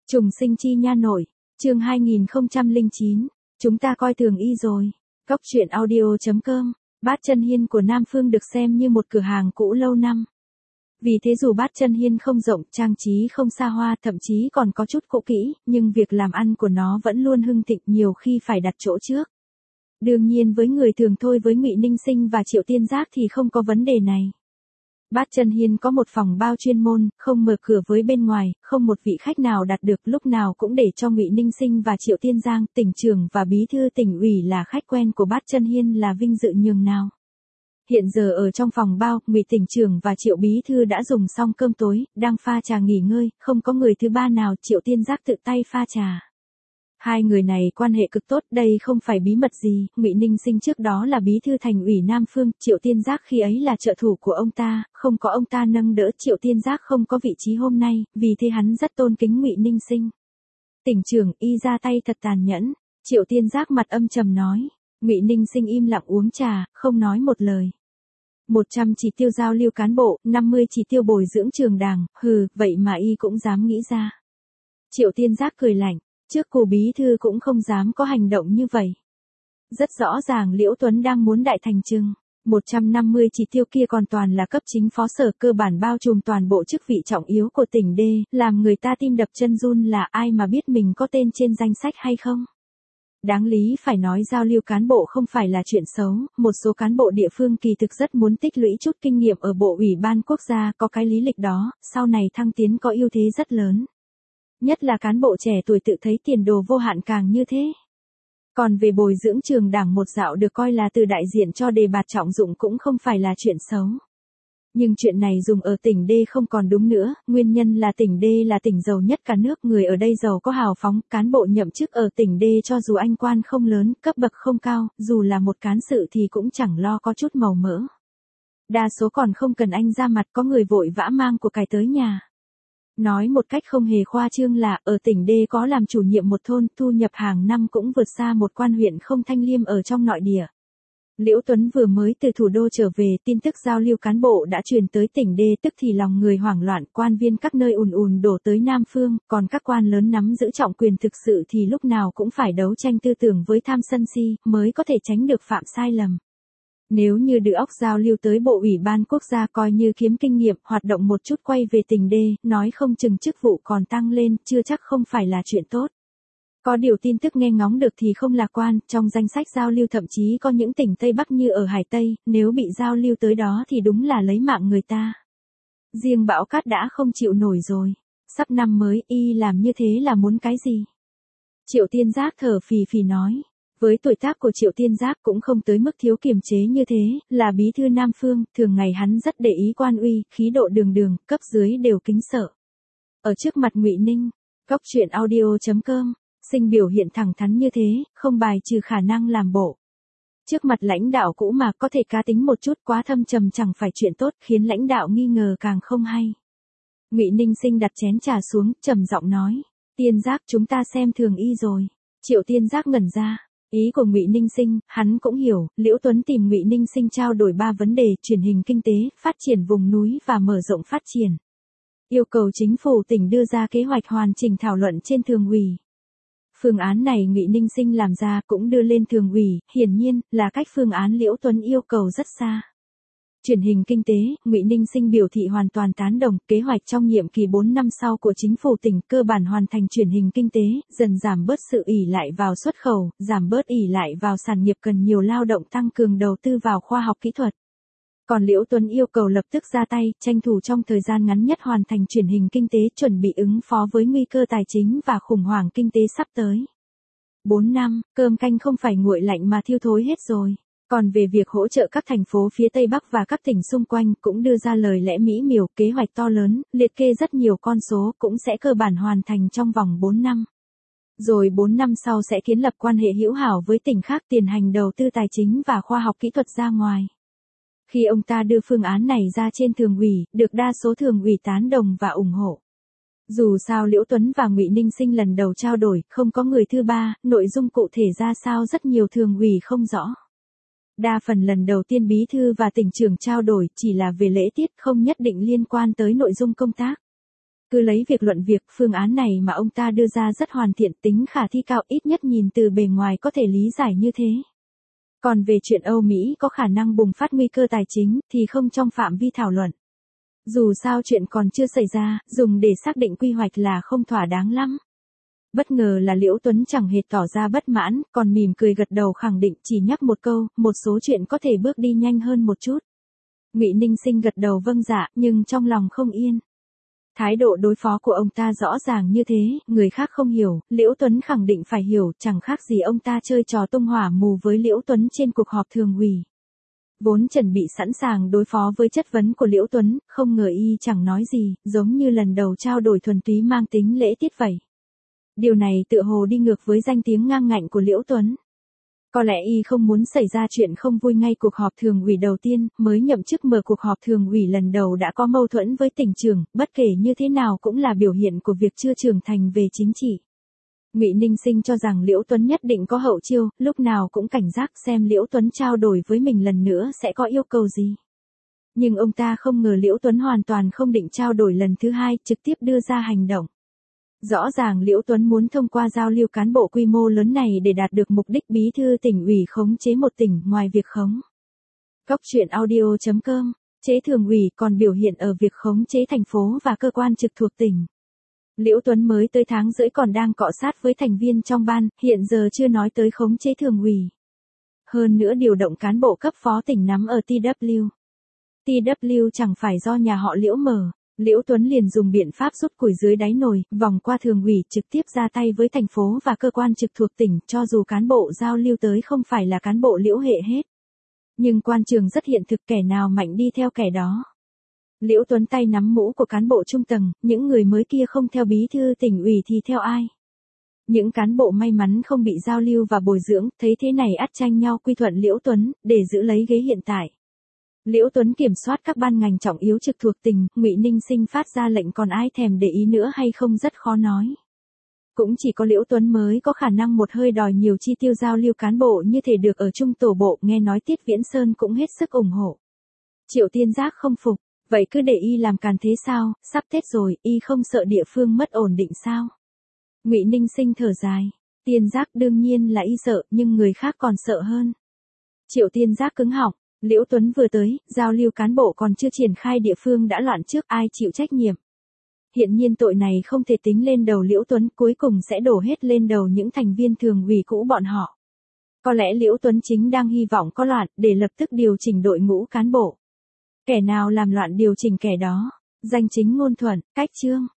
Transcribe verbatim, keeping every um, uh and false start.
Trùng sinh chi nha nội, chương hai nghìn không trăm lẻ chín, chúng ta coi thường y rồi. Góc truyện audio chấm com, Bát Chân Hiên của Nam Phương được xem như một cửa hàng cũ lâu năm. Vì thế dù Bát Chân Hiên không rộng, trang trí không xa hoa, thậm chí còn có chút cũ kỹ, nhưng việc làm ăn của nó vẫn luôn hưng thịnh, nhiều khi phải đặt chỗ trước. Đương nhiên với người thường thôi, với Ngụy Ninh Sinh và Triệu Tiên Giác thì không có vấn đề này. Bát Chân Hiên có một phòng bao chuyên môn, không mở cửa với bên ngoài, không một vị khách nào đặt được, lúc nào cũng để cho Ngụy Ninh Sinh và Triệu Tiên Giang, tỉnh trưởng và bí thư tỉnh ủy là khách quen của Bát Chân Hiên là vinh dự nhường nào. Hiện giờ ở trong phòng bao, Ngụy tỉnh trưởng và Triệu bí thư đã dùng xong cơm tối, đang pha trà nghỉ ngơi, không có người thứ ba nào. Triệu Tiên Giác tự tay pha trà. Hai người này quan hệ cực tốt, đây không phải bí mật gì. Ngụy Ninh Sinh trước đó là bí thư thành ủy Nam Phương, Triệu Tiên Giác khi ấy là trợ thủ của ông ta, không có ông ta nâng đỡ, Triệu Tiên Giác không có vị trí hôm nay, vì thế hắn rất tôn kính Ngụy Ninh Sinh. Tỉnh trưởng, y ra tay thật tàn nhẫn. Triệu Tiên Giác mặt âm trầm nói. Ngụy Ninh Sinh im lặng uống trà, không nói một lời. một trăm chỉ tiêu giao lưu cán bộ, năm mươi chỉ tiêu bồi dưỡng trường đảng, hừ, vậy mà y cũng dám nghĩ ra. Triệu Tiên Giác cười lạnh. Trước cô bí thư cũng không dám có hành động như vậy. Rất rõ ràng Liễu Tuấn đang muốn đại thành trừng. một trăm năm mươi chỉ tiêu kia còn toàn là cấp chính phó sở, cơ bản bao trùm toàn bộ chức vị trọng yếu của tỉnh D, làm người ta tim đập chân run, là ai mà biết mình có tên trên danh sách hay không. Đáng lý phải nói giao lưu cán bộ không phải là chuyện xấu, một số cán bộ địa phương kỳ thực rất muốn tích lũy chút kinh nghiệm ở Bộ Ủy ban Quốc gia, có cái lý lịch đó, sau này thăng tiến có ưu thế rất lớn. Nhất là cán bộ trẻ tuổi tự thấy tiền đồ vô hạn càng như thế. Còn về bồi dưỡng trường đảng một dạo được coi là từ đại diện cho đề bạt trọng dụng cũng không phải là chuyện xấu. Nhưng chuyện này dùng ở tỉnh D không còn đúng nữa, nguyên nhân là tỉnh D là tỉnh giàu nhất cả nước, người ở đây giàu có hào phóng, cán bộ nhậm chức ở tỉnh D cho dù anh quan không lớn, cấp bậc không cao, dù là một cán sự thì cũng chẳng lo có chút màu mỡ. Đa số còn không cần anh ra mặt, có người vội vã mang của cải tới nhà. Nói một cách không hề khoa trương là, ở tỉnh D có làm chủ nhiệm một thôn, thu nhập hàng năm cũng vượt xa một quan huyện không Thanh Liêm ở trong nội địa. Liễu Tuấn vừa mới từ thủ đô trở về, tin tức giao lưu cán bộ đã truyền tới tỉnh D, tức thì lòng người hoảng loạn, quan viên các nơi ùn ùn đổ tới Nam Phương, còn các quan lớn nắm giữ trọng quyền thực sự thì lúc nào cũng phải đấu tranh tư tưởng với tham sân si, mới có thể tránh được phạm sai lầm. Nếu như đưa óc giao lưu tới Bộ Ủy ban Quốc gia coi như kiếm kinh nghiệm, hoạt động một chút quay về tỉnh D, nói không chừng chức vụ còn tăng lên, chưa chắc không phải là chuyện tốt. Có điều tin tức nghe ngóng được thì không lạc quan, trong danh sách giao lưu thậm chí có những tỉnh Tây Bắc như ở Hải Tây, nếu bị giao lưu tới đó thì đúng là lấy mạng người ta. Riêng Bão Cát đã không chịu nổi rồi. Sắp năm mới, y làm như thế là muốn cái gì? Triệu Tiên Giác thở phì phì nói. Với tuổi tác của Triệu Tiên Giác cũng không tới mức thiếu kiềm chế như thế, là bí thư Nam Phương, thường ngày hắn rất để ý quan uy, khí độ đường đường, cấp dưới đều kính sợ. Ở trước mặt Ngụy Ninh, góc truyện audio chấm com, Sinh biểu hiện thẳng thắn như thế, không bài trừ khả năng làm bộ. Trước mặt lãnh đạo cũ mà có thể cá tính một chút, quá thâm trầm chẳng phải chuyện tốt, khiến lãnh đạo nghi ngờ càng không hay. Ngụy Ninh Sinh đặt chén trà xuống, trầm giọng nói, Tiên Giác, chúng ta xem thường y rồi. Triệu Tiên Giác ngẩn ra. Ý của Ngụy Ninh Sinh, hắn cũng hiểu, Liễu Tuấn tìm Ngụy Ninh Sinh trao đổi ba vấn đề: truyền hình kinh tế, phát triển vùng núi và mở rộng phát triển. Yêu cầu chính phủ tỉnh đưa ra kế hoạch hoàn chỉnh thảo luận trên thường ủy. Phương án này Ngụy Ninh Sinh làm ra cũng đưa lên thường ủy, hiển nhiên là cách phương án Liễu Tuấn yêu cầu rất xa. Truyền hình kinh tế, Ngụy Ninh Sinh biểu thị hoàn toàn tán đồng, kế hoạch trong nhiệm kỳ bốn năm sau của chính phủ tỉnh cơ bản hoàn thành truyền hình kinh tế, dần giảm bớt sự ỷ lại vào xuất khẩu, giảm bớt ỷ lại vào sản nghiệp cần nhiều lao động, tăng cường đầu tư vào khoa học kỹ thuật. Còn Liễu Tuấn yêu cầu lập tức ra tay, tranh thủ trong thời gian ngắn nhất hoàn thành truyền hình kinh tế, chuẩn bị ứng phó với nguy cơ tài chính và khủng hoảng kinh tế sắp tới. bốn năm, cơm canh không phải nguội lạnh mà thiêu thối hết rồi. Còn về việc hỗ trợ các thành phố phía Tây Bắc và các tỉnh xung quanh cũng đưa ra lời lẽ mỹ miều, kế hoạch to lớn, liệt kê rất nhiều con số, cũng sẽ cơ bản hoàn thành trong vòng bốn năm. Rồi bốn năm sau sẽ kiến lập quan hệ hữu hảo với tỉnh khác, tiền hành đầu tư tài chính và khoa học kỹ thuật ra ngoài. Khi ông ta đưa phương án này ra trên thường ủy, được đa số thường ủy tán đồng và ủng hộ. Dù sao Liễu Tuấn và Ngụy Ninh Sinh lần đầu trao đổi, không có người thứ ba, nội dung cụ thể ra sao rất nhiều thường ủy không rõ. Đa phần lần đầu tiên bí thư và tỉnh trưởng trao đổi chỉ là về lễ tiết, không nhất định liên quan tới nội dung công tác. Cứ lấy việc luận việc, phương án này mà ông ta đưa ra rất hoàn thiện, tính khả thi cao, ít nhất nhìn từ bề ngoài có thể lý giải như thế. Còn về chuyện Âu Mỹ có khả năng bùng phát nguy cơ tài chính thì không trong phạm vi thảo luận. Dù sao chuyện còn chưa xảy ra, dùng để xác định quy hoạch là không thỏa đáng lắm. Bất ngờ là Liễu Tuấn chẳng hề tỏ ra bất mãn, còn mỉm cười gật đầu khẳng định, chỉ nhắc một câu, một số chuyện có thể bước đi nhanh hơn một chút. Ngụy Ninh Sinh gật đầu vâng dạ, nhưng trong lòng không yên. Thái độ đối phó của ông ta rõ ràng như thế, người khác không hiểu, Liễu Tuấn khẳng định phải hiểu, chẳng khác gì ông ta chơi trò tung hỏa mù với Liễu Tuấn trên cuộc họp thường ủy. Vốn chuẩn bị sẵn sàng đối phó với chất vấn của Liễu Tuấn, không ngờ y chẳng nói gì, giống như lần đầu trao đổi thuần túy mang tính lễ tiết vậy. Điều này tựa hồ đi ngược với danh tiếng ngang ngạnh của Liễu Tuấn. Có lẽ y không muốn xảy ra chuyện không vui ngay cuộc họp thường ủy đầu tiên, mới nhậm chức mở cuộc họp thường ủy lần đầu đã có mâu thuẫn với tỉnh trưởng, bất kể như thế nào cũng là biểu hiện của việc chưa trưởng thành về chính trị. Ngụy Ninh Sinh cho rằng Liễu Tuấn nhất định có hậu chiêu, lúc nào cũng cảnh giác xem Liễu Tuấn trao đổi với mình lần nữa sẽ có yêu cầu gì. Nhưng ông ta không ngờ Liễu Tuấn hoàn toàn không định trao đổi lần thứ hai, trực tiếp đưa ra hành động. Rõ ràng Liễu Tuấn muốn thông qua giao lưu cán bộ quy mô lớn này để đạt được mục đích bí thư tỉnh ủy khống chế một tỉnh ngoài việc khống. Góc truyện audio chấm com, chế thường ủy còn biểu hiện ở việc khống chế thành phố và cơ quan trực thuộc tỉnh. Liễu Tuấn mới tới tháng rưỡi còn đang cọ sát với thành viên trong ban, hiện giờ chưa nói tới khống chế thường ủy. Hơn nữa điều động cán bộ cấp phó tỉnh nắm ở tê vê kép. tê vê kép chẳng phải do nhà họ Liễu mở. Liễu Tuấn liền dùng biện pháp rút củi dưới đáy nồi, vòng qua thường ủy trực tiếp ra tay với thành phố và cơ quan trực thuộc tỉnh, cho dù cán bộ giao lưu tới không phải là cán bộ Liễu hệ hết. Nhưng quan trường rất hiện thực, kẻ nào mạnh đi theo kẻ đó. Liễu Tuấn tay nắm mũ của cán bộ trung tầng, những người mới kia không theo bí thư tỉnh ủy thì theo ai? Những cán bộ may mắn không bị giao lưu và bồi dưỡng, thấy thế này ắt tranh nhau quy thuận Liễu Tuấn, để giữ lấy ghế hiện tại. Liễu Tuấn kiểm soát các ban ngành trọng yếu trực thuộc tỉnh, Ngụy Ninh Sinh phát ra lệnh còn ai thèm để ý nữa hay không rất khó nói. Cũng chỉ có Liễu Tuấn mới có khả năng một hơi đòi nhiều chi tiêu giao lưu cán bộ như thể được ở chung tổ bộ, nghe nói Tiết Viễn Sơn cũng hết sức ủng hộ. Triệu Tiên Giác không phục, vậy cứ để y làm càn thế sao, sắp Tết rồi, y không sợ địa phương mất ổn định sao? Ngụy Ninh Sinh thở dài, Tiên Giác đương nhiên là y sợ, nhưng người khác còn sợ hơn. Triệu Tiên Giác cứng họng. Liễu Tuấn vừa tới, giao lưu cán bộ còn chưa triển khai địa phương đã loạn trước, ai chịu trách nhiệm. Hiện nhiên tội này không thể tính lên đầu Liễu Tuấn, cuối cùng sẽ đổ hết lên đầu những thành viên thường ủy cũ bọn họ. Có lẽ Liễu Tuấn chính đang hy vọng có loạn, để lập tức điều chỉnh đội ngũ cán bộ. Kẻ nào làm loạn điều chỉnh kẻ đó. Danh chính ngôn thuận, cách chương.